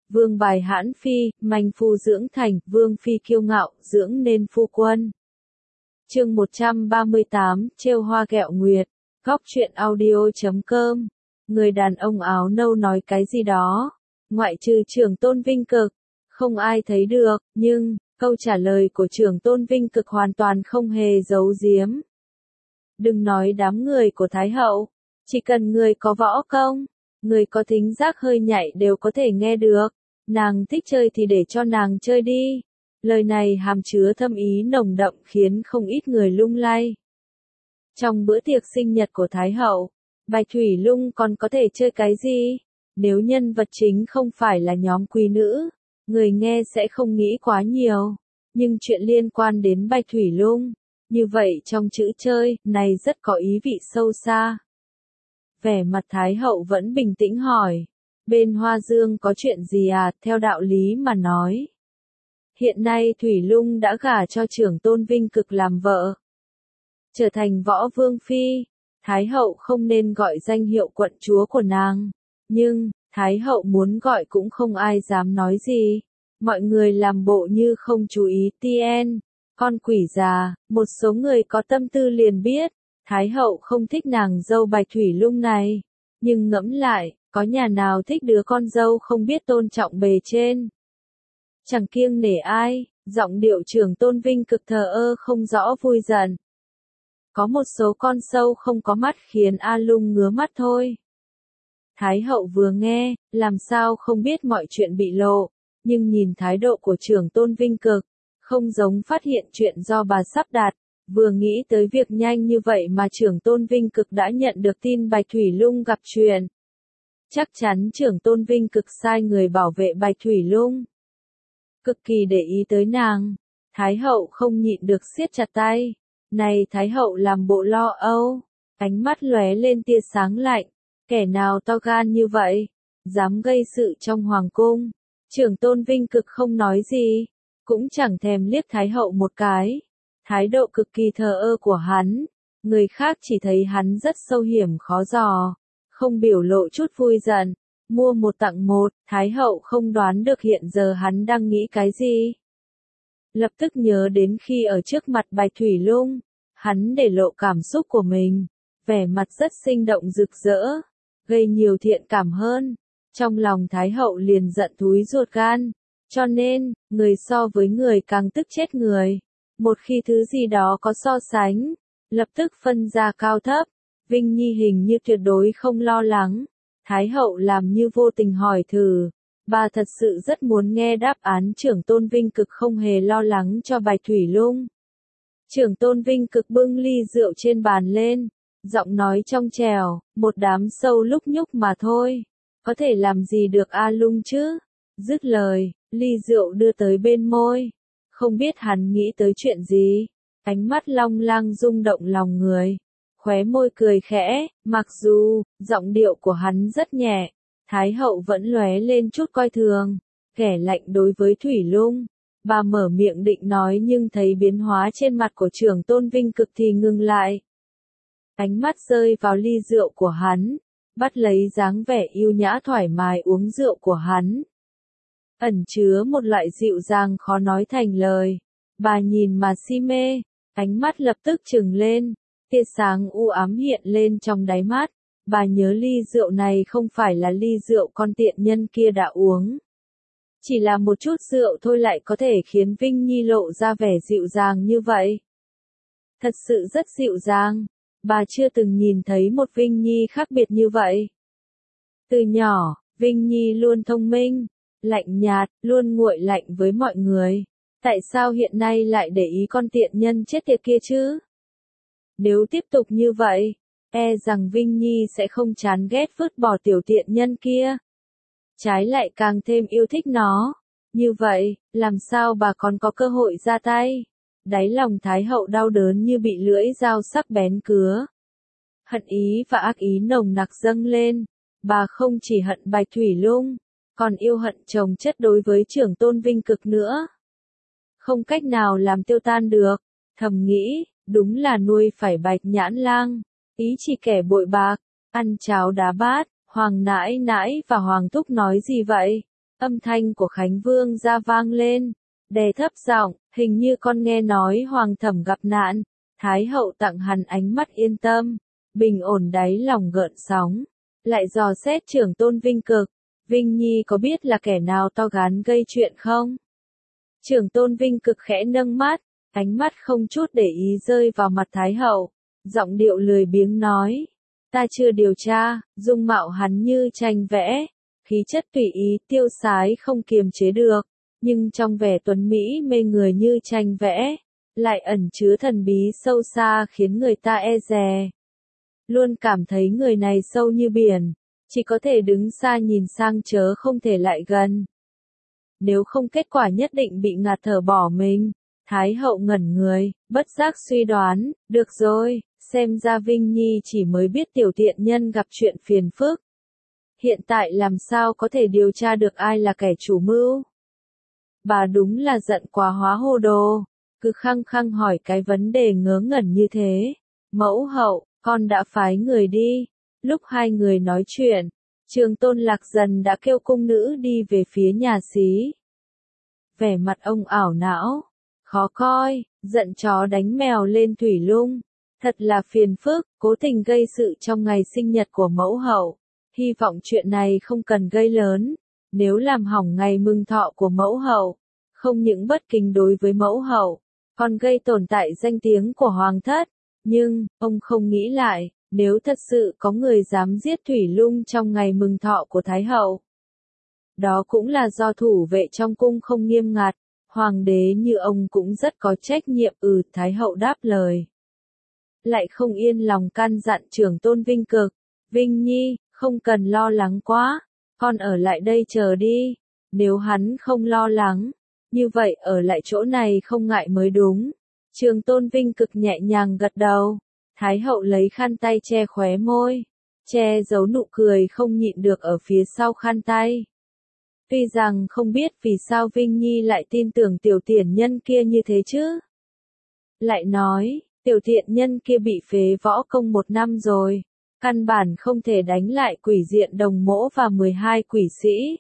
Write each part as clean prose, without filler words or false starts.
Vương bài hãn phi, manh phu dưỡng thành, vương phi kiêu ngạo, dưỡng nên phu quân. Chương 138, trêu hoa ghẹo nguyệt. Góc truyện audio.com. Người đàn ông áo nâu nói cái gì đó, ngoại trừ Trưởng Tôn Vinh Cực, không ai thấy được, nhưng câu trả lời của Trưởng Tôn Vinh Cực hoàn toàn không hề giấu giếm. Đừng nói đám người của Thái hậu, chỉ cần người có võ công, người có thính giác hơi nhạy đều có thể nghe được. Nàng thích chơi thì để cho nàng chơi đi. Lời này hàm chứa thâm ý nồng đậm khiến không ít người lung lay. Trong bữa tiệc sinh nhật của Thái hậu, Bạch Thủy Lung còn có thể chơi cái gì? Nếu nhân vật chính không phải là nhóm quý nữ, người nghe sẽ không nghĩ quá nhiều. Nhưng chuyện liên quan đến Bạch Thủy Lung, như vậy trong chữ chơi này rất có ý vị sâu xa. Vẻ mặt Thái hậu vẫn bình tĩnh hỏi. Bên Hoa Dương có chuyện gì à? Theo đạo lý mà nói, hiện nay Thủy Lung đã gả cho Trưởng Tôn Vinh Cực làm vợ, trở thành võ vương phi. Thái hậu không nên gọi danh hiệu quận chúa của nàng, nhưng Thái hậu muốn gọi cũng không ai dám nói gì. Mọi người làm bộ như không chú ý. Tien, con quỷ già, một số người có tâm tư liền biết, Thái hậu không thích nàng dâu Bạch Thủy Lung này. Nhưng ngẫm lại, có nhà nào thích đứa con dâu không biết tôn trọng bề trên, chẳng kiêng nể ai. Giọng điệu Trưởng Tôn Vinh Cực thờ ơ không rõ vui giận. Có một số con sâu không có mắt khiến A Lung ngứa mắt thôi. Thái hậu vừa nghe, làm sao không biết mọi chuyện bị lộ, nhưng nhìn thái độ của Trưởng Tôn Vinh Cực, không giống phát hiện chuyện do bà sắp đặt. Vừa nghĩ tới việc nhanh như vậy mà Trưởng Tôn Vinh Cực đã nhận được tin Bạch Thủy Lung gặp chuyện. Chắc chắn Trưởng Tôn Vinh Cực sai người bảo vệ Bạch Thủy Lung, cực kỳ để ý tới nàng. Thái hậu không nhịn được siết chặt tay. Này Thái hậu làm bộ lo âu, ánh mắt lóe lên tia sáng lạnh. Kẻ nào to gan như vậy, dám gây sự trong hoàng cung? Trưởng Tôn Vinh Cực không nói gì, cũng chẳng thèm liếc Thái hậu một cái. Thái độ cực kỳ thờ ơ của hắn, người khác chỉ thấy hắn rất sâu hiểm khó dò, không biểu lộ chút vui giận. Mua một tặng một, Thái hậu không đoán được hiện giờ hắn đang nghĩ cái gì. Lập tức nhớ đến khi ở trước mặt Bạch Thủy Lung, hắn để lộ cảm xúc của mình, vẻ mặt rất sinh động rực rỡ, gây nhiều thiện cảm hơn. Trong lòng Thái hậu liền giận thúi ruột gan, cho nên, người so với người càng tức chết người. Một khi thứ gì đó có so sánh, lập tức phân ra cao thấp. Vinh Nhi hình như tuyệt đối không lo lắng. Thái hậu làm như vô tình hỏi thử. Bà thật sự rất muốn nghe đáp án. Trưởng Tôn Vinh Cực không hề lo lắng cho Bạch Thủy Lung. Trưởng Tôn Vinh Cực bưng ly rượu trên bàn lên, giọng nói trong trẻo, một đám sâu lúc nhúc mà thôi, có thể làm gì được A Lung chứ? Dứt lời, ly rượu đưa tới bên môi. Không biết hắn nghĩ tới chuyện gì, ánh mắt long lang rung động lòng người. Khóe môi cười khẽ, mặc dù giọng điệu của hắn rất nhẹ, Thái hậu vẫn lóe lên chút coi thường, kẻ lạnh đối với Thủy Lung. Bà mở miệng định nói nhưng thấy biến hóa trên mặt của Trưởng Tôn Vinh Cực thì ngừng lại. Ánh mắt rơi vào ly rượu của hắn, bắt lấy dáng vẻ yêu nhã thoải mái uống rượu của hắn. Ẩn chứa một loại dịu dàng khó nói thành lời. Bà nhìn mà si mê, ánh mắt lập tức trừng lên, tia sáng u ám hiện lên trong đáy mắt. Bà nhớ ly rượu này không phải là ly rượu con tiện nhân kia đã uống. Chỉ là một chút rượu thôi lại có thể khiến Vinh Nhi lộ ra vẻ dịu dàng như vậy. Thật sự rất dịu dàng, bà chưa từng nhìn thấy một Vinh Nhi khác biệt như vậy. Từ nhỏ, Vinh Nhi luôn thông minh, lạnh nhạt, luôn nguội lạnh với mọi người. Tại sao hiện nay lại để ý con tiện nhân chết tiệt kia chứ? Nếu tiếp tục như vậy, e rằng Vinh Nhi sẽ không chán ghét vứt bỏ tiểu tiện nhân kia. Trái lại càng thêm yêu thích nó. Như vậy, làm sao bà còn có cơ hội ra tay? Đáy lòng Thái hậu đau đớn như bị lưỡi dao sắc bén cứa. Hận ý và ác ý nồng nặc dâng lên. Bà không chỉ hận Bạch Thủy Lung, còn yêu hận chồng chất đối với Trưởng Tôn Vinh Cực nữa. Không cách nào làm tiêu tan được. Thầm nghĩ, đúng là nuôi phải Bạch Nhãn Lang. Ý chỉ kẻ bội bạc, ăn cháo đá bát. Hoàng nãi nãi và Hoàng thúc nói gì vậy? Âm thanh của Khánh Vương gia vang lên, đè thấp giọng, hình như con nghe nói hoàng thẩm gặp nạn, Thái hậu tặng hắn ánh mắt yên tâm, bình ổn đáy lòng gợn sóng, lại dò xét trưởng tôn Vinh Cực, Vinh Nhi có biết là kẻ nào to gan gây chuyện không? Trưởng tôn Vinh Cực khẽ nâng mắt, ánh mắt không chút để ý rơi vào mặt Thái hậu, giọng điệu lười biếng nói, ta chưa điều tra, dung mạo hắn như tranh vẽ, khí chất tùy ý tiêu sái không kiềm chế được, nhưng trong vẻ tuấn mỹ mê người như tranh vẽ, lại ẩn chứa thần bí sâu xa khiến người ta e dè. Luôn cảm thấy người này sâu như biển, chỉ có thể đứng xa nhìn sang chớ không thể lại gần. Nếu không kết quả nhất định bị ngạt thở bỏ mình. Thái hậu ngẩn người, bất giác suy đoán, được rồi, xem ra Vinh Nhi chỉ mới biết tiểu tiện nhân gặp chuyện phiền phức. Hiện tại làm sao có thể điều tra được ai là kẻ chủ mưu? Bà đúng là giận quá hóa hồ đồ, cứ khăng khăng hỏi cái vấn đề ngớ ngẩn như thế. Mẫu hậu, con đã phái người đi. Lúc hai người nói chuyện, Trường Tôn Lạc Dần đã kêu cung nữ đi về phía nhà xí. Vẻ mặt ông ảo não, khó coi, giận chó đánh mèo lên thủy lung. Thật là phiền phức, cố tình gây sự trong ngày sinh nhật của mẫu hậu. Hy vọng chuyện này không cần gây lớn. Nếu làm hỏng ngày mừng thọ của mẫu hậu, không những bất kính đối với mẫu hậu, còn gây tổn hại danh tiếng của hoàng thất. Nhưng, ông không nghĩ lại, nếu thật sự có người dám giết Thủy Lung trong ngày mừng thọ của Thái hậu, đó cũng là do thủ vệ trong cung không nghiêm ngặt, hoàng đế như ông cũng rất có trách nhiệm. Thái hậu đáp lời. Lại không yên lòng căn dặn trưởng tôn Vinh Cực, Vinh Nhi, không cần lo lắng quá, con ở lại đây chờ đi, nếu hắn không lo lắng, như vậy ở lại chỗ này không ngại mới đúng. Trường tôn Vinh Cực nhẹ nhàng gật đầu, Thái hậu lấy khăn tay che khóe môi, che giấu nụ cười không nhịn được ở phía sau khăn tay. Tuy rằng không biết vì sao Vinh Nhi lại tin tưởng tiểu tiện nhân kia như thế chứ. Lại nói, tiểu tiện nhân kia bị phế võ công 1 năm rồi, căn bản không thể đánh lại quỷ diện Đồng Mỗ và 12 quỷ sĩ.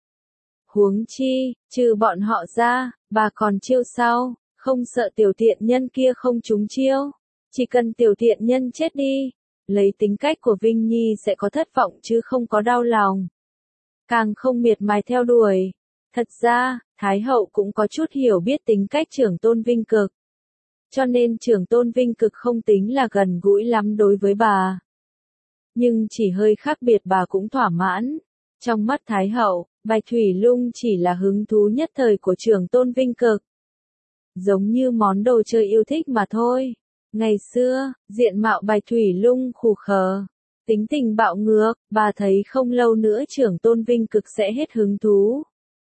Huống chi, trừ bọn họ ra, bà còn chiêu sau, không sợ tiểu tiện nhân kia không trúng chiêu. Chỉ cần tiểu tiện nhân chết đi, lấy tính cách của Vinh Nhi sẽ có thất vọng chứ không có đau lòng. Càng không miệt mài theo đuổi. Thật ra, Thái hậu cũng có chút hiểu biết tính cách trưởng tôn Vinh Cực. Cho nên trưởng tôn Vinh Cực không tính là gần gũi lắm đối với bà. Nhưng chỉ hơi khác biệt bà cũng thỏa mãn. Trong mắt Thái hậu, Bạch Thủy Lung chỉ là hứng thú nhất thời của trưởng tôn Vinh Cực. Giống như món đồ chơi yêu thích mà thôi. Ngày xưa, diện mạo Bạch Thủy Lung khù khờ, tính tình bạo ngược, bà thấy không lâu nữa trưởng tôn Vinh Cực sẽ hết hứng thú.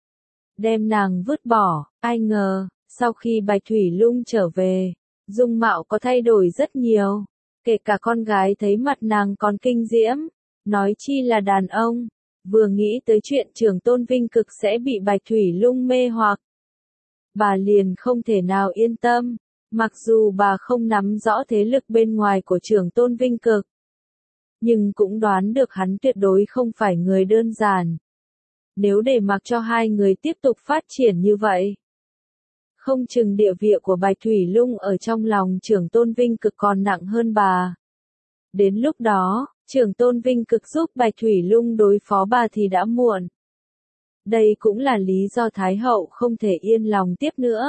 Đem nàng vứt bỏ, ai ngờ, sau khi Bạch Thủy Lung trở về, dung mạo có thay đổi rất nhiều. Kể cả con gái thấy mặt nàng còn kinh diễm, nói chi là đàn ông. Vừa nghĩ tới chuyện trưởng tôn Vinh Cực sẽ bị Bạch Thủy Lung mê hoặc, bà liền không thể nào yên tâm. Mặc dù bà không nắm rõ thế lực bên ngoài của trưởng tôn Vinh Cực, nhưng cũng đoán được hắn tuyệt đối không phải người đơn giản. Nếu để mặc cho hai người tiếp tục phát triển như vậy, không chừng địa vị của Bạch Thủy Lung ở trong lòng trưởng tôn Vinh Cực còn nặng hơn bà. Đến lúc đó, trưởng tôn Vinh Cực giúp Bạch Thủy Lung đối phó bà thì đã muộn. Đây cũng là lý do Thái hậu không thể yên lòng tiếp nữa.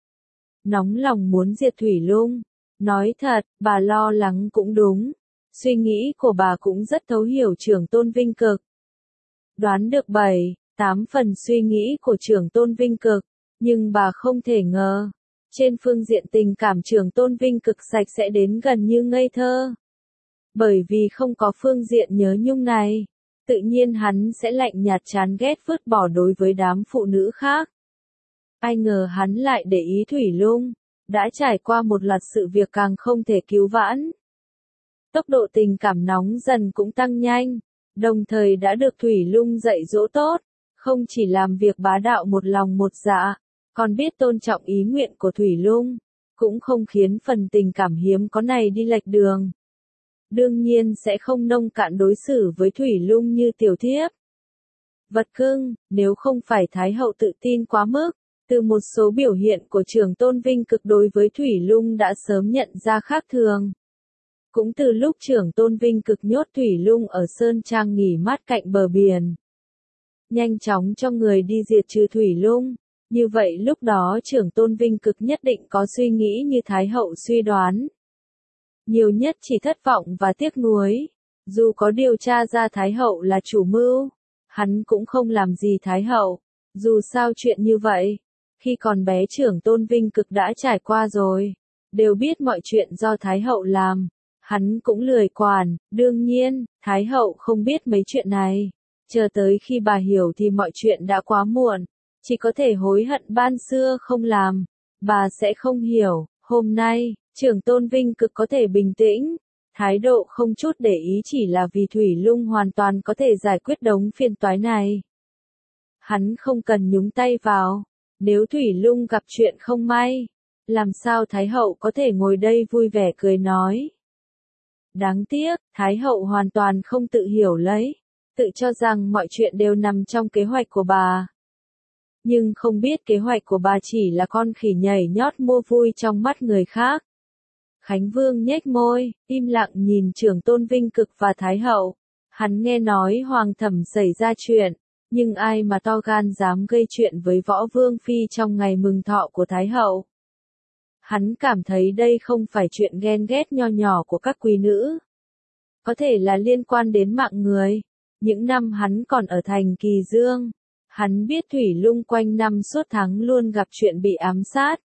Nóng lòng muốn diệt Thủy Lung. Nói thật, bà lo lắng cũng đúng. Suy nghĩ của bà cũng rất thấu hiểu trưởng tôn Vinh Cực. Đoán được 7-8 phần suy nghĩ của trưởng tôn Vinh Cực, nhưng bà không thể ngờ. Trên phương diện tình cảm trưởng tôn Vinh Cực sạch sẽ đến gần như ngây thơ. Bởi vì không có phương diện nhớ nhung này, tự nhiên hắn sẽ lạnh nhạt chán ghét vứt bỏ đối với đám phụ nữ khác. Ai ngờ hắn lại để ý Thủy Lung, đã trải qua một loạt sự việc càng không thể cứu vãn. Tốc độ tình cảm nóng dần cũng tăng nhanh, đồng thời đã được Thủy Lung dạy dỗ tốt, không chỉ làm việc bá đạo một lòng một dạ, còn biết tôn trọng ý nguyện của Thủy Lung, cũng không khiến phần tình cảm hiếm có này đi lệch đường. Đương nhiên sẽ không nông cạn đối xử với Thủy Lung như tiểu thiếp. vật cưng, nếu không phải Thái hậu tự tin quá mức, từ một số biểu hiện của Trưởng Tôn Vinh Cực đối với Thủy Lung đã sớm nhận ra khác thường. Cũng từ lúc Trưởng Tôn Vinh Cực nhốt Thủy Lung ở Sơn Trang nghỉ mát cạnh bờ biển, nhanh chóng cho người đi diệt trừ Thủy Lung, như vậy lúc đó Trưởng Tôn Vinh Cực nhất định có suy nghĩ như Thái hậu suy đoán. Nhiều nhất chỉ thất vọng và tiếc nuối, dù có điều tra ra Thái hậu là chủ mưu, hắn cũng không làm gì Thái hậu, dù sao chuyện như vậy, khi còn bé Trưởng Tôn Vinh Cực đã trải qua rồi, đều biết mọi chuyện do Thái hậu làm, hắn cũng lười quản, đương nhiên, Thái hậu không biết mấy chuyện này, chờ tới khi bà hiểu thì mọi chuyện đã quá muộn, chỉ có thể hối hận ban xưa không làm, bà sẽ không hiểu, hôm nay, Trưởng Tôn Vinh Cực có thể bình tĩnh, thái độ không chút để ý chỉ là vì Thủy Lung hoàn toàn có thể giải quyết đống phiền toái này. Hắn không cần nhúng tay vào, nếu Thủy Lung gặp chuyện không may, làm sao Thái hậu có thể ngồi đây vui vẻ cười nói. Đáng tiếc, Thái hậu hoàn toàn không tự hiểu lấy, tự cho rằng mọi chuyện đều nằm trong kế hoạch của bà. Nhưng không biết kế hoạch của bà chỉ là con khỉ nhảy nhót mua vui trong mắt người khác. Khánh Vương nhếch môi, im lặng nhìn Trưởng Tôn Vinh Cực và Thái hậu. Hắn nghe nói Hoàng Thẩm xảy ra chuyện, nhưng ai mà to gan dám gây chuyện với Võ Vương Phi trong ngày mừng thọ của Thái hậu. Hắn cảm thấy đây không phải chuyện ghen ghét nho nhỏ của các quý nữ. Có thể là liên quan đến mạng người. Những năm hắn còn ở thành Kỳ Dương, hắn biết Thủy Lung quanh năm suốt tháng luôn gặp chuyện bị ám sát.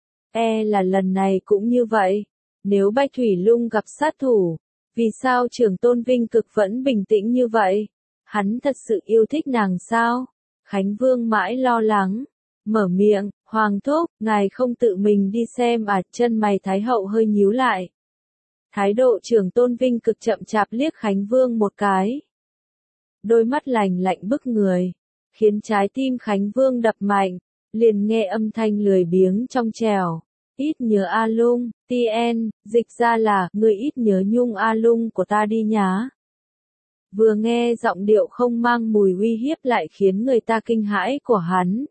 Là lần này cũng như vậy. Nếu Bạch Thủy Lung gặp sát thủ, vì sao Trưởng Tôn Vinh Cực vẫn bình tĩnh như vậy? Hắn thật sự yêu thích nàng sao? Khánh Vương mãi lo lắng, mở miệng, Hoàng thúc, ngài không tự mình đi xem à? Chân mày Thái hậu hơi nhíu lại. Thái độ Trưởng Tôn Vinh Cực chậm chạp liếc Khánh Vương một cái. Đôi mắt lạnh lạnh bức người, khiến trái tim Khánh Vương đập mạnh, liền nghe âm thanh lười biếng trong trẻo. Ít nhớ A Lung, TN, dịch ra là, người ít nhớ Nhung A Lung của ta đi nhá. Vừa nghe giọng điệu không mang mùi uy hiếp lại khiến người ta kinh hãi của hắn.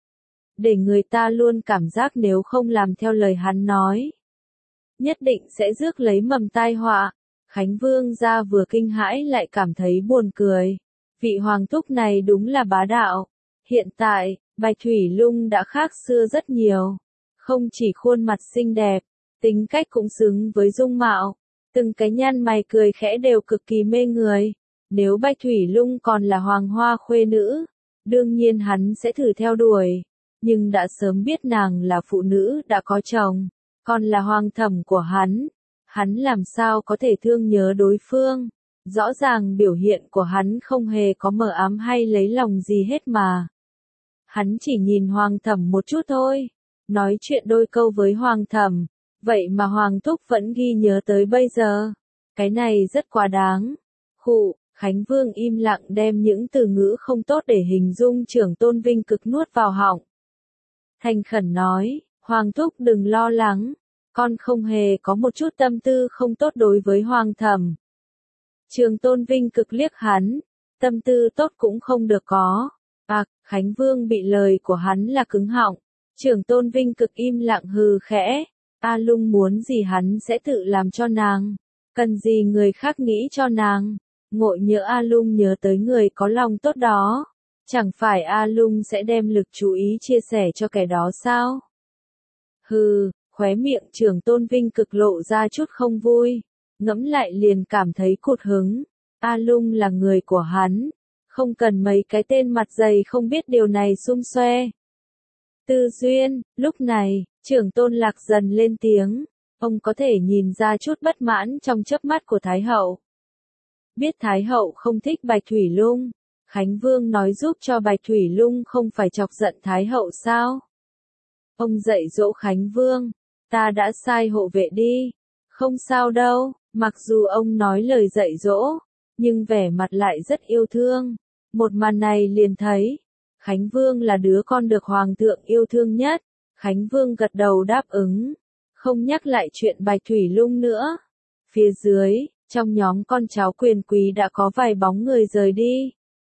Để người ta luôn cảm giác nếu không làm theo lời hắn nói, nhất định sẽ rước lấy mầm tai họa. Khánh Vương gia vừa kinh hãi lại cảm thấy buồn cười. Vị hoàng thúc này đúng là bá đạo. Hiện tại, Bạch Thủy Lung đã khác xưa rất nhiều. Không chỉ khuôn mặt xinh đẹp, tính cách cũng xứng với dung mạo. Từng cái nhăn mày cười khẽ đều cực kỳ mê người. Nếu Bạch Thủy Lung còn là hoàng hoa khuê nữ, đương nhiên hắn sẽ thử theo đuổi. Nhưng đã sớm biết nàng là phụ nữ đã có chồng, còn là hoàng thẩm của hắn làm sao có thể thương nhớ đối phương. Rõ ràng biểu hiện của hắn không hề có mờ ám hay lấy lòng gì hết mà. Hắn chỉ nhìn hoàng thẩm một chút thôi, nói chuyện đôi câu với hoàng thẩm, vậy mà hoàng thúc vẫn ghi nhớ tới bây giờ. Cái này rất quá đáng. Khụ, Khánh Vương im lặng đem những từ ngữ không tốt để hình dung Trưởng Tôn Vinh Cực nuốt vào họng. Thành khẩn nói, hoàng thúc đừng lo lắng, con không hề có một chút tâm tư không tốt đối với hoàng thẩm. Trưởng Tôn Vinh Cực liếc hắn, tâm tư tốt cũng không được có. Khánh Vương bị lời của hắn là cứng họng. Trưởng Tôn Vinh Cực im lặng hừ khẽ. A Lung muốn gì hắn sẽ tự làm cho nàng. Cần gì người khác nghĩ cho nàng. Ngộ nhỡ A Lung nhớ tới người có lòng tốt đó. Chẳng phải A Lung sẽ đem lực chú ý chia sẻ cho kẻ đó sao? Hừ, khóe miệng Trưởng Tôn Vinh Cực lộ ra chút không vui. Ngẫm lại liền cảm thấy cụt hứng. A Lung là người của hắn. Không cần mấy cái tên mặt dày không biết điều này xung xoe. Tư Duyên, lúc này, Trưởng Tôn Lạc dần lên tiếng. Ông có thể nhìn ra chút bất mãn trong chớp mắt của Thái hậu. Biết Thái hậu không thích Bạch Thủy Lung. Khánh Vương nói giúp cho Bạch Thủy Lung không phải chọc giận Thái hậu sao? Ông dạy dỗ Khánh Vương. Ta đã sai hộ vệ đi. Không sao đâu, mặc dù ông nói lời dạy dỗ, nhưng vẻ mặt lại rất yêu thương. Một màn này liền thấy, Khánh Vương là đứa con được Hoàng thượng yêu thương nhất. Khánh Vương gật đầu đáp ứng, không nhắc lại chuyện Bạch Thủy Lung nữa. Phía dưới, trong nhóm con cháu quyền quý đã có vài bóng người rời đi.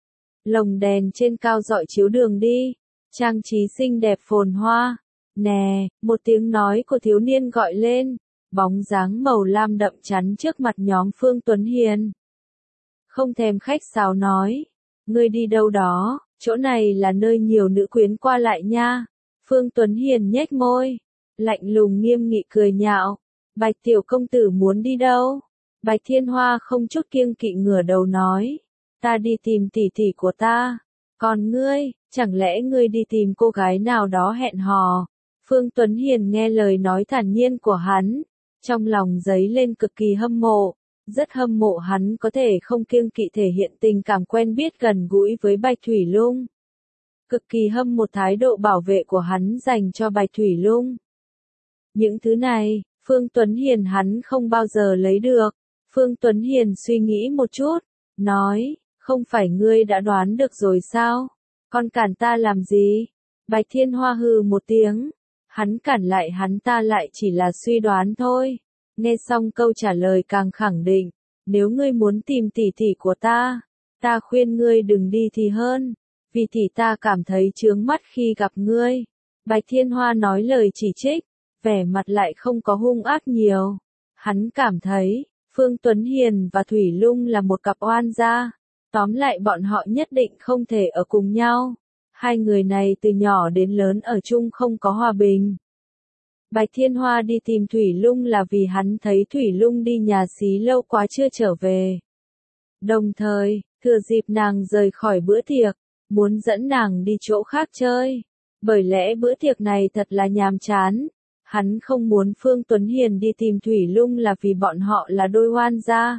Lồng đèn trên cao rọi chiếu đường đi, trang trí xinh đẹp phồn hoa. Nè, một tiếng nói của thiếu niên gọi lên, bóng dáng màu lam đậm chắn trước mặt nhóm Phương Tuấn Hiền. Không thèm khách sáo nói, ngươi đi đâu đó, chỗ này là nơi nhiều nữ quyến qua lại nha. Phương Tuấn Hiền nhếch môi, lạnh lùng nghiêm nghị cười nhạo, Bạch tiểu công tử muốn đi đâu? Bạch Thiên Hoa không chút kiêng kỵ ngửa đầu nói, ta đi tìm tỷ tỷ của ta, còn ngươi, chẳng lẽ ngươi đi tìm cô gái nào đó hẹn hò? Phương Tuấn Hiền nghe lời nói thản nhiên của hắn, trong lòng dấy lên cực kỳ hâm mộ, rất hâm mộ hắn có thể không kiêng kỵ thể hiện tình cảm quen biết gần gũi với Bạch Thủy Lung. Cực kỳ hâm một thái độ bảo vệ của hắn dành cho Bạch Thủy Lung. Những thứ này, Phương Tuấn Hiền hắn không bao giờ lấy được. Phương Tuấn Hiền suy nghĩ một chút, nói, không phải ngươi đã đoán được rồi sao? Còn cản ta làm gì? Bạch Thiên Hoa hừ một tiếng, hắn cản lại hắn ta lại chỉ là suy đoán thôi. Nghe xong câu trả lời càng khẳng định, nếu ngươi muốn tìm tỷ tỷ của ta khuyên ngươi đừng đi thì hơn, vì tỷ ta cảm thấy chướng mắt khi gặp ngươi. Bạch Thiên Hoa nói lời chỉ trích, vẻ mặt lại không có hung ác nhiều. Hắn cảm thấy, Phương Tuấn Hiền và Thủy Lung là một cặp oan gia. Tóm lại bọn họ nhất định không thể ở cùng nhau. Hai người này từ nhỏ đến lớn ở chung không có hòa bình. Bạch Thiên Hoa đi tìm Thủy Lung là vì hắn thấy Thủy Lung đi nhà xí lâu quá chưa trở về. Đồng thời, thừa dịp nàng rời khỏi bữa tiệc, muốn dẫn nàng đi chỗ khác chơi. Bởi lẽ bữa tiệc này thật là nhàm chán. Hắn không muốn Phương Tuấn Hiền đi tìm Thủy Lung là vì bọn họ là đôi oan gia.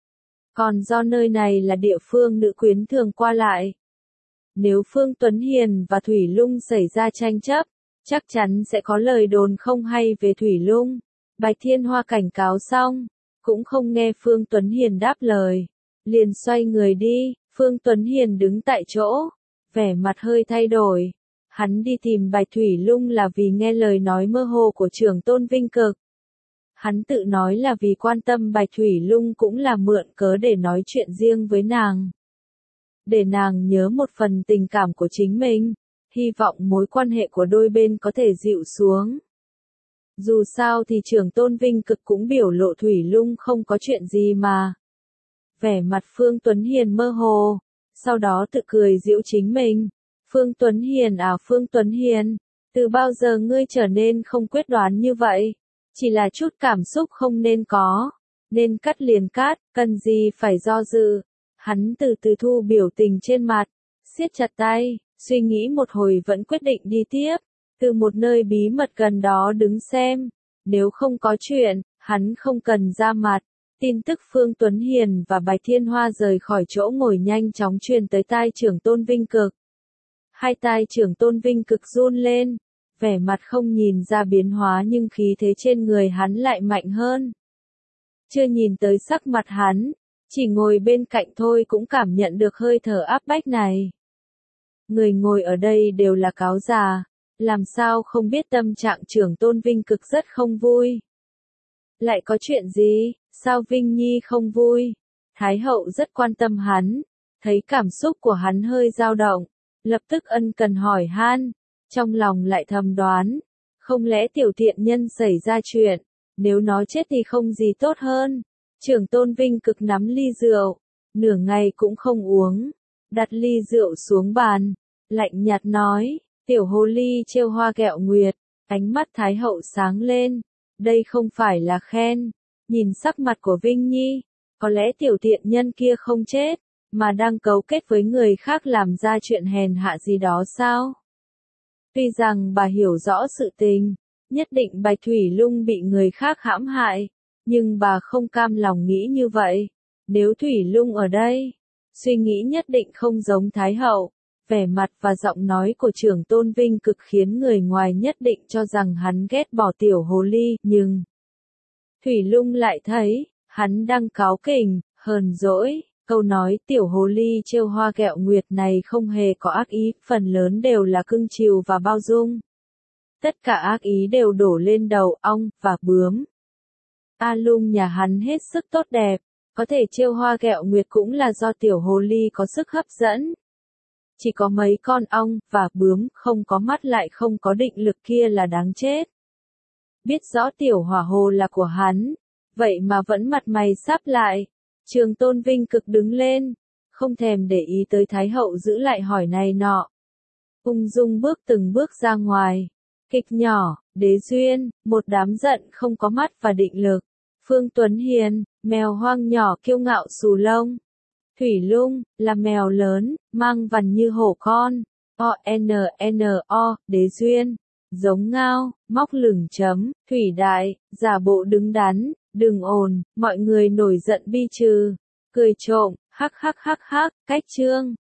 Còn do nơi này là địa phương nữ quyến thường qua lại. Nếu Phương Tuấn Hiền và Thủy Lung xảy ra tranh chấp, chắc chắn sẽ có lời đồn không hay về Thủy Lung. Bạch Thiên Hoa cảnh cáo xong, cũng không nghe Phương Tuấn Hiền đáp lời. Liền xoay người đi, Phương Tuấn Hiền đứng tại chỗ, vẻ mặt hơi thay đổi. Hắn đi tìm Bạch Thủy Lung là vì nghe lời nói mơ hồ của trưởng tôn Vinh Cực. Hắn tự nói là vì quan tâm Bạch Thủy Lung cũng là mượn cớ để nói chuyện riêng với nàng. Để nàng nhớ một phần tình cảm của chính mình, hy vọng mối quan hệ của đôi bên có thể dịu xuống. Dù sao thì trưởng tôn Vinh Cực cũng biểu lộ Thủy Lung không có chuyện gì mà. Vẻ mặt Phương Tuấn Hiền mơ hồ, sau đó tự cười giễu chính mình. Phương Tuấn Hiền à Phương Tuấn Hiền, từ bao giờ ngươi trở nên không quyết đoán như vậy? Chỉ là chút cảm xúc không nên có, nên cắt liền cắt, cần gì phải do dự. Hắn từ từ thu biểu tình trên mặt, siết chặt tay, suy nghĩ một hồi vẫn quyết định đi tiếp, từ một nơi bí mật gần đó đứng xem. Nếu không có chuyện, hắn không cần ra mặt. Tin tức Phương Tuấn Hiền và Bạch Thiên Hoa rời khỏi chỗ ngồi nhanh chóng truyền tới tai trưởng tôn Vinh Cực. Hai tai trưởng tôn Vinh Cực run lên, vẻ mặt không nhìn ra biến hóa nhưng khí thế trên người hắn lại mạnh hơn. Chưa nhìn tới sắc mặt hắn, chỉ ngồi bên cạnh thôi cũng cảm nhận được hơi thở áp bách này. Người ngồi ở đây đều là cáo già, làm sao không biết tâm trạng trưởng tôn Vinh Cực rất không vui. Lại có chuyện gì, sao Vinh Nhi không vui? Thái hậu rất quan tâm hắn, thấy cảm xúc của hắn hơi dao động, lập tức ân cần hỏi han, trong lòng lại thầm đoán, không lẽ tiểu tiện nhân xảy ra chuyện, nếu nó chết thì không gì tốt hơn. Trưởng tôn Vinh Cực nắm ly rượu, nửa ngày cũng không uống, đặt ly rượu xuống bàn, lạnh nhạt nói, tiểu hồ ly trêu hoa ghẹo nguyệt, ánh mắt Thái hậu sáng lên, đây không phải là khen, nhìn sắc mặt của Vinh Nhi, có lẽ tiểu tiện nhân kia không chết, mà đang cấu kết với người khác làm ra chuyện hèn hạ gì đó sao? Tuy rằng bà hiểu rõ sự tình, nhất định Bạch Thủy Lung bị người khác hãm hại, nhưng bà không cam lòng nghĩ như vậy. Nếu Thủy Lung ở đây, suy nghĩ nhất định không giống Thái hậu. Vẻ mặt và giọng nói của trưởng tôn Vinh Cực khiến người ngoài nhất định cho rằng hắn ghét bỏ tiểu hồ ly, nhưng Thủy Lung lại thấy, hắn đang cáu kỉnh, hờn dỗi. Câu nói tiểu hồ ly trêu hoa ghẹo nguyệt này không hề có ác ý, phần lớn đều là cưng chiều và bao dung. Tất cả ác ý đều đổ lên đầu ong và bướm. A Lung nhà hắn hết sức tốt đẹp, có thể trêu hoa ghẹo nguyệt cũng là do tiểu hồ ly có sức hấp dẫn. Chỉ có mấy con ong và bướm không có mắt lại không có định lực kia là đáng chết. Biết rõ tiểu hỏa hồ là của hắn, vậy mà vẫn mặt mày sáp lại. Trường Tôn Vinh cực đứng lên, không thèm để ý tới Thái hậu giữ lại hỏi này nọ. Ung dung bước từng bước ra ngoài. Kịch nhỏ, Đế Duyên, một đám giận không có mắt và định lực. Phương Tuấn Hiền, mèo hoang nhỏ kiêu ngạo xù lông. Thủy Lung, là mèo lớn, mang vằn như hổ con. O-N-N-O, Đế Duyên, giống ngao, móc lửng chấm. Thủy Đại, giả bộ đứng đắn, đừng ồn, mọi người nổi giận bi trừ. Cười trộm, hắc hắc hắc hắc, cách chương.